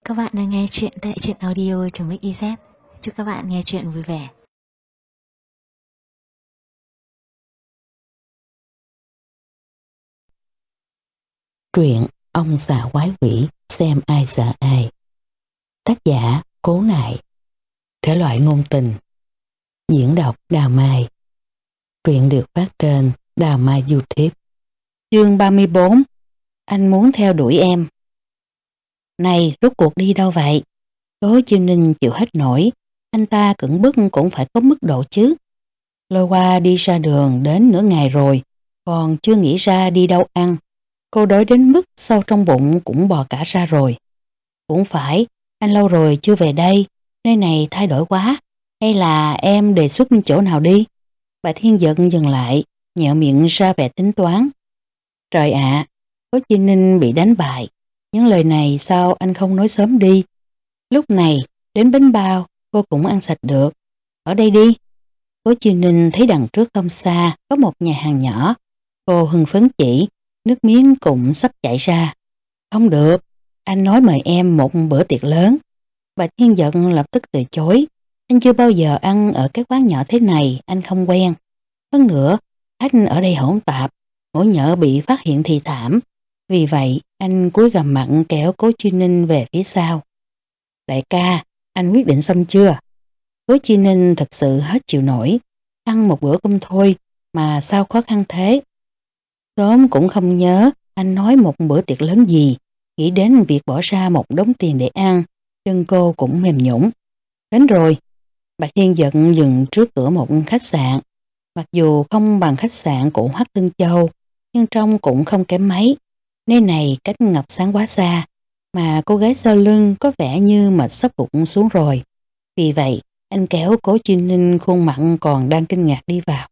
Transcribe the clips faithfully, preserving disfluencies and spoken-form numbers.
Các bạn đang nghe chuyện tại truyện audio.mixyz. Chúc các bạn nghe chuyện vui vẻ. Truyện Ông xà quái quỷ xem ai sợ ai. Tác giả Cố Nại. Thể loại ngôn tình. Diễn đọc Đào Mai. Truyện được phát trên Đào Mai YouTube. Chương ba mươi bốn. Anh muốn theo đuổi em. Này, rốt cuộc đi đâu vậy? Cố Chiêu Ninh chịu hết nổi. Anh ta cưỡng bức cũng phải có mức độ chứ. Lôi qua đi ra đường đến nửa ngày rồi, còn chưa nghĩ ra đi đâu ăn. Cô đói đến mức sâu trong bụng cũng bò cả ra rồi. Cũng phải, anh lâu rồi chưa về đây, nơi này thay đổi quá. Hay là em đề xuất chỗ nào đi? Bà Thiên giận dừng lại, nhẹo miệng ra vẻ tính toán. Trời ạ, Cố Chiêu Ninh bị đánh bại. Những lời này sao anh không nói sớm đi? Lúc này, đến bánh bao, cô cũng ăn sạch được. Ở đây đi. Cố Chiêu Ninh thấy đằng trước không xa có một nhà hàng nhỏ. Cô hưng phấn chỉ, nước miếng cũng sắp chảy ra. Không được, anh nói mời em một bữa tiệc lớn. Bà Thiên giận lập tức từ chối. Anh chưa bao giờ ăn ở các quán nhỏ thế này, anh không quen. Hơn nữa, khách ở đây hỗn tạp, ngộ nhỡ bị phát hiện thì thảm. Vì vậy, anh cúi gằm mặt kéo Cố Chiêu Ninh về phía sau. Đại ca, anh quyết định xong chưa? Cố Chiêu Ninh thật sự hết chịu nổi. Ăn một bữa cơm thôi mà sao khó khăn thế? Sớm cũng không nhớ anh nói một bữa tiệc lớn gì. Nghĩ đến việc bỏ ra một đống tiền để ăn, chân cô cũng mềm nhũn. Đến rồi. Bà Thiên giận dừng trước cửa một khách sạn. Mặc dù không bằng khách sạn của Hoắc Tân Châu, nhưng trông cũng không kém mấy. Nơi này cách ngập sáng quá xa, mà cô gái sau lưng có vẻ như mệt sắp gục xuống rồi. Vì vậy, anh kéo Cố Chiêu Ninh khuôn mặt còn đang kinh ngạc đi vào.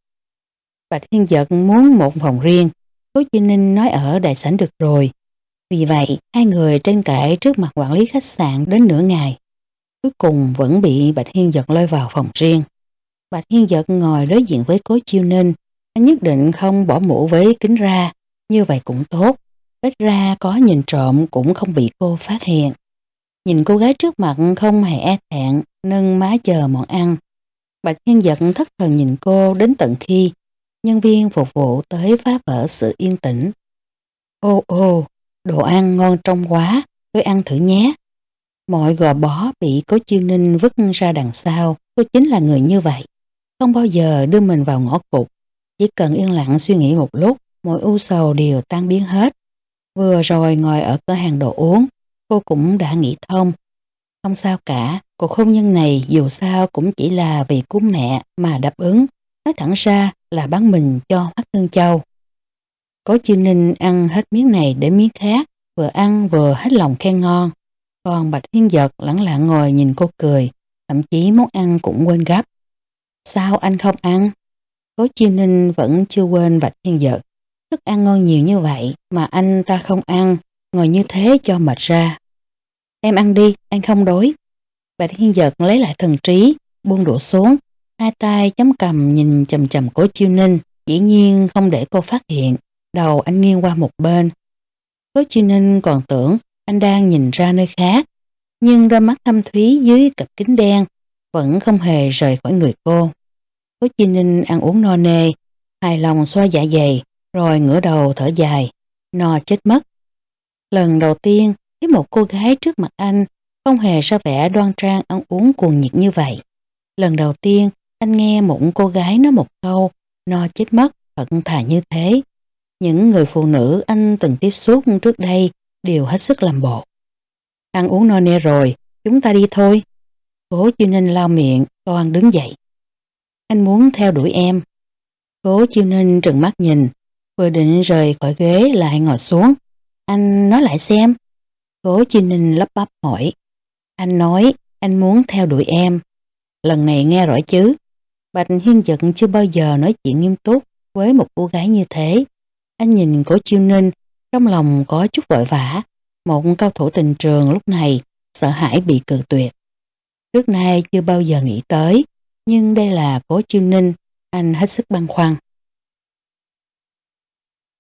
Bà Thiên giận muốn một phòng riêng, Cố Chiêu Ninh nói ở đại sảnh được rồi. Vì vậy, hai người tranh cãi trước mặt quản lý khách sạn đến nửa ngày. Cuối cùng vẫn bị Bạch Thiên Giật lôi vào phòng riêng. Bạch Thiên Giật ngồi đối diện với Cố Chiêu Ninh. Anh nhất định không bỏ mũ với kính ra. Như vậy cũng tốt. Ít ra có nhìn trộm cũng không bị cô phát hiện. Nhìn cô gái trước mặt không hề e thẹn, nâng má chờ món ăn. Bạch Thiên Giật thất thần nhìn cô đến tận khi nhân viên phục vụ tới phá vỡ sự yên tĩnh. Ô ô, đồ ăn ngon trong quá, tôi ăn thử nhé. Mọi gò bó bị Cố Chiêu Ninh vứt ra đằng sau, cô chính là người như vậy. Không bao giờ đưa mình vào ngõ cụt, chỉ cần yên lặng suy nghĩ một lúc, mọi ưu sầu đều tan biến hết. Vừa rồi ngồi ở cửa hàng đồ uống, cô cũng đã nghĩ thông. Không sao cả, cuộc hôn nhân này dù sao cũng chỉ là vì cứu mẹ mà đáp ứng, nói thẳng ra là bán mình cho Hoắc Tân Châu. Cố Chiêu Ninh ăn hết miếng này để miếng khác, vừa ăn vừa hết lòng khen ngon. Còn Bạch Thiên Giật lẳng lặng ngồi nhìn cô cười, thậm chí món ăn cũng quên gấp. Sao anh không ăn? Cố Chiêu Ninh vẫn chưa quên Bạch Thiên Giật. Thức ăn ngon nhiều như vậy mà anh ta không ăn, ngồi như thế cho mệt ra. Em ăn đi, anh không đói. Bạch Thiên Giật lấy lại thần trí, buông đũa xuống, hai tay chấm cầm nhìn chầm chầm Cố Chiêu Ninh, dĩ nhiên không để cô phát hiện. Đầu anh nghiêng qua một bên. Cố Chiêu Ninh còn tưởng anh đang nhìn ra nơi khác, nhưng đôi mắt thâm thúy dưới cặp kính đen vẫn không hề rời khỏi người cô. Cố Chiêu Ninh ăn uống no nê, hài lòng xoa dạ dày, rồi ngửa đầu thở dài, no chết mất. Lần đầu tiên thấy một cô gái trước mặt anh không hề ra vẻ đoan trang ăn uống cuồng nhiệt như vậy. Lần đầu tiên anh nghe một cô gái nói một câu no chết mất thật thà như thế. Những người phụ nữ anh từng tiếp xúc trước đây đều hết sức làm bộ. Ăn uống no nê rồi, chúng ta đi thôi. Cố Chiêu Ninh lau miệng, toan đứng dậy. Anh muốn theo đuổi em. Cố Chiêu Ninh trừng mắt nhìn, vừa định rời khỏi ghế lại ngồi xuống. Anh nói lại xem. Cố Chiêu Ninh lắp bắp hỏi. Anh nói anh muốn theo đuổi em. Lần này nghe rõ chứ. Bạch Hiên Giật chưa bao giờ nói chuyện nghiêm túc với một cô gái như thế. Anh nhìn Cố Chiêu Ninh, trong lòng có chút vội vã. Một cao thủ tình trường lúc này sợ hãi bị cự tuyệt. Trước nay chưa bao giờ nghĩ tới, nhưng đây là Cố Chiêu Ninh, anh hết sức băn khoăn.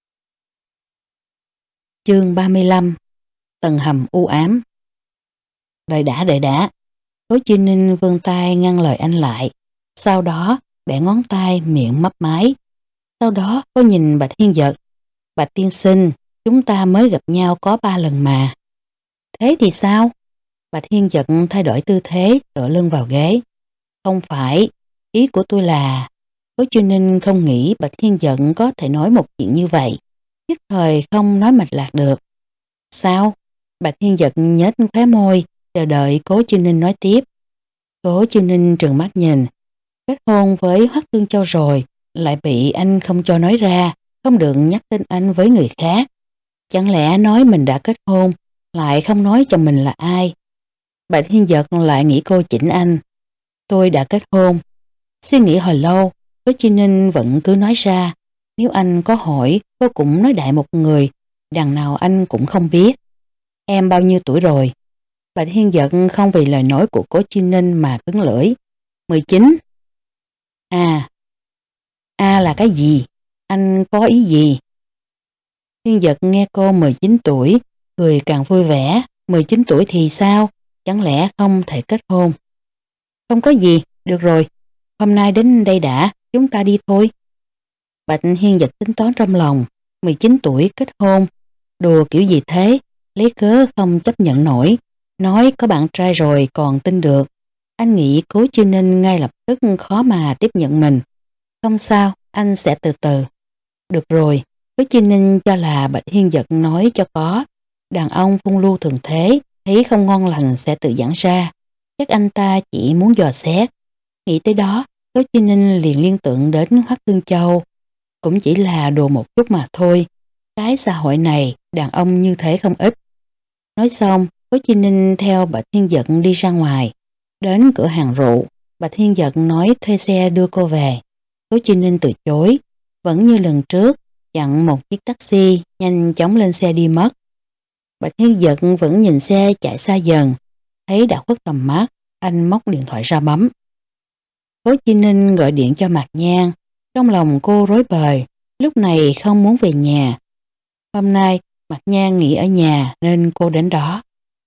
Chương ba mươi lăm. Tầng hầm u ám. Đợi đã, đợi đã. Cố Chi Ninh vươn tay ngăn lời anh lại. Sau đó bẻ ngón tay miệng mấp máy. Sau đó cô nhìn Bạch Hiên Dật. Bạch tiên sinh, chúng ta mới gặp nhau có ba lần mà. Thế thì sao? Bạch Hiên Dật thay đổi tư thế, tựa lưng vào ghế. Không phải, ý của tôi là... Cố Chi Ninh không nghĩ Bạch Hiên Dật có thể nói một chuyện như vậy. Nhất thời không nói mạch lạc được. Sao? Bạch Hiên Dật nhếch khóe môi, chờ đợi Cố Chi Ninh nói tiếp. Cố Chi Ninh trừng mắt nhìn. Kết hôn với Hoắc Tương Châu rồi, lại bị anh không cho nói ra, không được nhắc tên anh với người khác. Chẳng lẽ nói mình đã kết hôn, lại không nói chồng mình là ai? Bạch Hiên Dật lại nghĩ cô chỉnh anh. Tôi đã kết hôn. Suy nghĩ hồi lâu, Cố Chi Ninh vẫn cứ nói ra. Nếu anh có hỏi, cô cũng nói đại một người, đằng nào anh cũng không biết. Em bao nhiêu tuổi rồi? Bạch Hiên Dật không vì lời nói của Cố Chi Ninh mà cứng lưỡi. mười chín. À. À là cái gì? Anh có ý gì? Hiên Dật nghe cô mười chín tuổi, cười càng vui vẻ. mười chín tuổi thì sao? Chẳng lẽ không thể kết hôn? Không có gì, được rồi. Hôm nay đến đây đã, chúng ta đi thôi. Bạch Hiên Dật tính toán trong lòng. mười chín tuổi kết hôn. Đùa kiểu gì thế? Lấy cớ không chấp nhận nổi. Nói có bạn trai rồi còn tin được. Anh nghĩ Cố Chi Ninh ngay lập tức khó mà tiếp nhận mình. Không sao, anh sẽ từ từ. Được rồi, Cố Chi Ninh cho là Bạch Hiên Dật nói cho có. Đàn ông phong lưu thường thế, thấy không ngon lành sẽ tự giãn ra. Chắc anh ta chỉ muốn dò xét. Nghĩ tới đó, Cố Chi Ninh liền liên tưởng đến Hoắc Tương Châu. Cũng chỉ là đùa một chút mà thôi. Cái xã hội này, đàn ông như thế không ít. Nói xong, Cố Chi Ninh theo Bạch Hiên Dật đi ra ngoài. Đến cửa hàng rượu, Bạch Hiên Dật nói thuê xe đưa cô về. Cố Chi Ninh từ chối, vẫn như lần trước, chặn một chiếc taxi, nhanh chóng lên xe đi mất. Bạch Hiên Dật vẫn nhìn xe chạy xa dần, thấy đã khuất tầm mắt, anh móc điện thoại ra bấm. Cố Chi Ninh gọi điện cho Mạc Nhan, trong lòng cô rối bời, lúc này không muốn về nhà. Hôm nay, Mạc Nhan nghỉ ở nhà nên cô đến đó.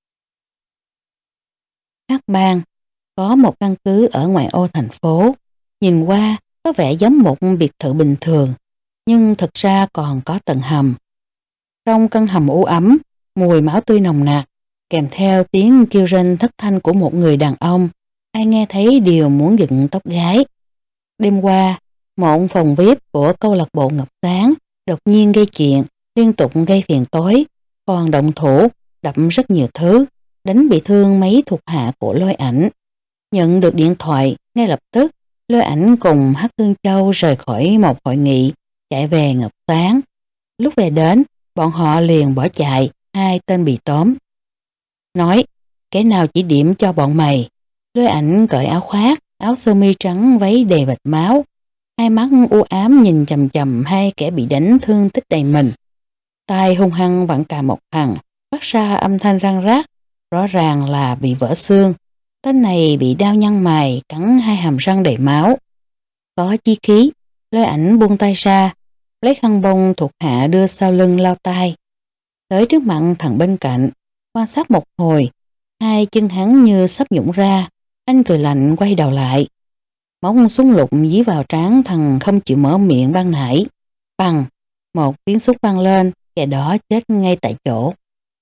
Hắc Bang có một căn cứ ở ngoại ô thành phố, nhìn qua có vẻ giống một biệt thự bình thường, nhưng thực ra còn có tầng hầm. Trong căn hầm u ấm, mùi máu tươi nồng nặc, kèm theo tiếng kêu rên thất thanh của một người đàn ông, ai nghe thấy đều muốn dựng tóc gái. Đêm qua, một phòng vi ai pi của câu lạc bộ Ngọc Sáng đột nhiên gây chuyện, liên tục gây phiền tối, còn động thủ, đập rất nhiều thứ, đánh bị thương mấy thuộc hạ của Lôi Ảnh. Nhận được điện thoại, ngay lập tức, Lôi Ảnh cùng Hắc Tương Châu rời khỏi một hội nghị, chạy về Ngọc Sáng. Lúc về đến, bọn họ liền bỏ chạy, hai tên bị tóm. Nói, kẻ nào chỉ điểm cho bọn mày? Lôi Ảnh cởi áo khoác, áo sơ mi trắng váy đầy vệt máu, hai mắt u ám nhìn chầm chầm hai kẻ bị đánh thương tích đầy mình. Tai hung hăng vặn cà một thằng, phát ra âm thanh răng rác, rõ ràng là bị vỡ xương. Tên này bị đao nhăn mày, cắn hai hàm răng đầy máu. Có chí khí, Lôi Ảnh buông tay ra, lấy khăn bông thuộc hạ đưa sau lưng lau tay. Tới trước mặt thằng bên cạnh, quan sát một hồi, hai chân hắn như sắp nhũng ra, anh cười lạnh quay đầu lại. Móc súng lục dí vào trán thằng không chịu mở miệng ban nãy. Bằng, một tiếng súng vang lên, kẻ đó chết ngay tại chỗ.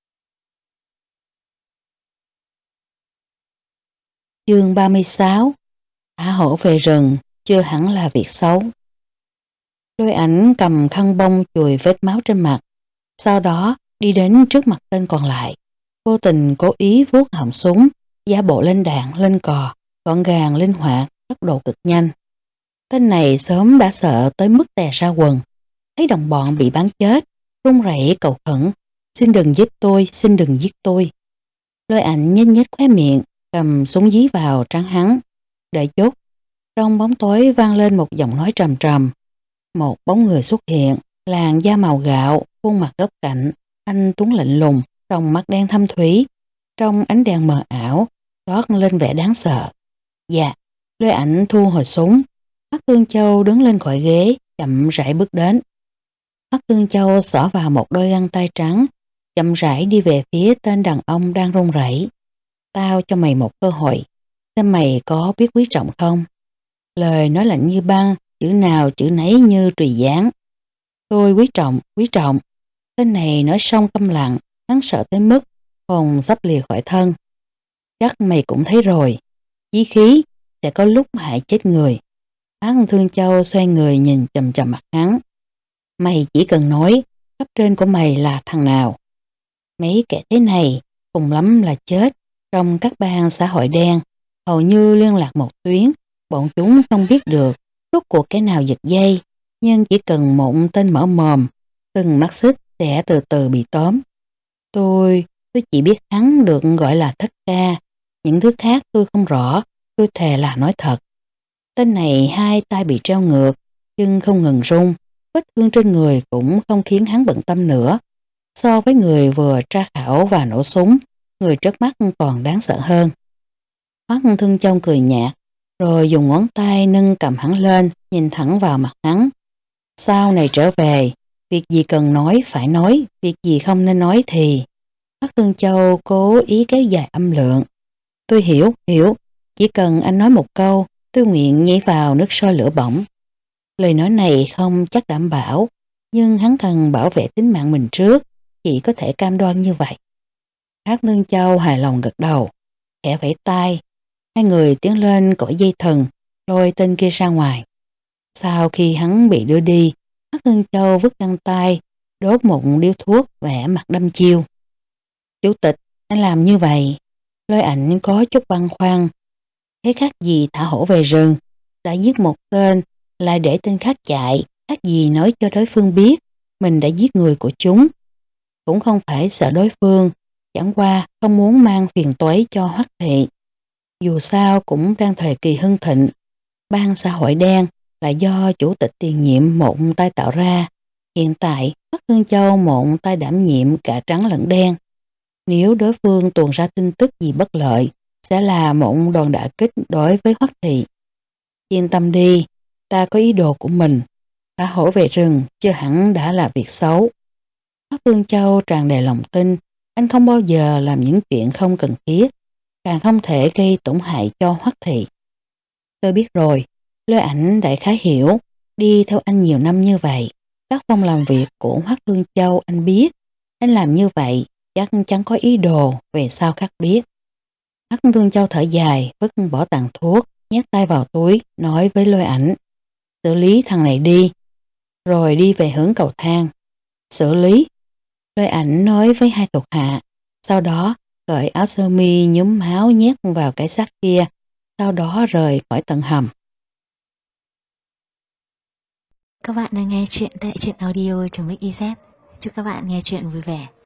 Chương ba mươi sáu. Thả hổ về rừng, chưa hẳn là việc xấu. Lôi Ảnh cầm khăn bông chùi vết máu trên mặt, sau đó đi đến trước mặt tên còn lại. Vô tình cố ý vuốt họng súng, giả bộ lên đạn, lên cò, gọn gàng, linh hoạt, tốc độ cực nhanh. Tên này sớm đã sợ tới mức tè ra quần. Thấy đồng bọn bị bắn chết, run rẩy cầu khẩn, xin đừng giết tôi, xin đừng giết tôi. Lôi Ảnh nhếch nhếch khóe miệng, cầm súng dí vào trán hắn. Đợi chút, trong bóng tối vang lên một giọng nói trầm trầm. Một bóng người xuất hiện, làn da màu gạo, khuôn mặt góc cạnh, anh tuấn lạnh lùng, trong mắt đen thâm thúy, trong ánh đèn mờ ảo, toát lên vẻ đáng sợ. Dạ, Lôi Ảnh thu hồi súng. Hoắc Tương Châu đứng lên khỏi ghế, chậm rãi bước đến. Hoắc Tương Châu xỏ vào một đôi găng tay trắng, chậm rãi đi về phía tên đàn ông đang run rẩy. Tao cho mày một cơ hội, xem mày có biết quý trọng không? Lời nói lạnh như băng, chữ nào chữ nấy như trùy giáng. Tôi quý trọng, quý trọng. Tên này nói xong câm lặng, hắn sợ tới mức hồn sắp lìa khỏi thân. Chắc mày cũng thấy rồi, chí khí sẽ có lúc hại chết người. Hắn Thương Châu xoay người nhìn chầm chầm mặt hắn. Mày chỉ cần nói cấp trên của mày là thằng nào. Mấy kẻ thế này cùng lắm là chết. Trong các bang xã hội đen hầu như liên lạc một tuyến, bọn chúng không biết được rốt cuộc cái nào giật dây, nhưng chỉ cần một tên mở mồm, từng mắt xích sẽ từ từ bị tóm. Tôi, tôi chỉ biết hắn được gọi là Thất Ca, những thứ khác tôi không rõ, tôi thề là nói thật. Tên này hai tay bị treo ngược, chân không ngừng rung, vết thương trên người cũng không khiến hắn bận tâm nữa. So với người vừa tra khảo và nổ súng, người trước mắt còn đáng sợ hơn. Hoắc Thương Châu cười nhạt, rồi dùng ngón tay nâng cầm hắn lên, nhìn thẳng vào mặt hắn. Sau này trở về, việc gì cần nói phải nói, việc gì không nên nói thì... Hoắc Thương Châu cố ý kéo dài âm lượng. Tôi hiểu, hiểu, chỉ cần anh nói một câu, tôi nguyện nhảy vào nước sôi lửa bỏng. Lời nói này không chắc đảm bảo, nhưng hắn cần bảo vệ tính mạng mình trước, chỉ có thể cam đoan như vậy. Hoắc Thương Châu hài lòng gật đầu, khẽ vẫy tay, hai người tiến lên cõi dây thừng, lôi tên kia ra ngoài. Sau khi hắn bị đưa đi, Hoắc Thương Châu vứt găng tay, đốt một điếu thuốc vẽ mặt đăm chiêu. Chủ tịch, anh làm như vậy, Lôi Ảnh có chút băn khoăn. Thế khác gì thả hổ về rừng, đã giết một tên, lại để tên khác chạy, khác gì nói cho đối phương biết mình đã giết người của chúng. Cũng không phải sợ đối phương, chẳng qua không muốn mang phiền toái cho Hoắc thị. Dù sao cũng đang thời kỳ hưng thịnh, bang xã hội đen là do chủ tịch tiền nhiệm một tay tạo ra. Hiện tại Hoắc Thương Châu một tay đảm nhiệm cả trắng lẫn đen. Nếu đối phương tuồn ra tin tức gì bất lợi, sẽ là một đòn đả kích đối với Hoắc thị. Yên tâm đi, ta có ý đồ của mình. Thả hổ về rừng chưa hẳn đã là việc xấu. Hoắc Thương Châu tràn đầy lòng tin, anh không bao giờ làm những chuyện không cần thiết, càng không thể gây tổn hại cho Hoắc thị. Tôi biết rồi, Lôi Ảnh đại khái hiểu, đi theo anh nhiều năm như vậy, tác phong làm việc của Hoắc Thương Châu anh biết, anh làm như vậy chắc chắn có ý đồ về sau khác biết. Hoắc Thương Châu thở dài, vứt bỏ tàn thuốc, nhét tay vào túi, nói với Lôi Ảnh, xử lý thằng này đi, rồi đi về hướng cầu thang. Xử lý? Lôi Ảnh nói với hai thuộc hạ, sau đó cởi áo sơ mi nhúm máu nhét vào cái xác kia, sau đó rời khỏi tầng hầm. Các bạn đang nghe chuyện tại truyện audio.mixyz. Chúc các bạn nghe chuyện vui vẻ.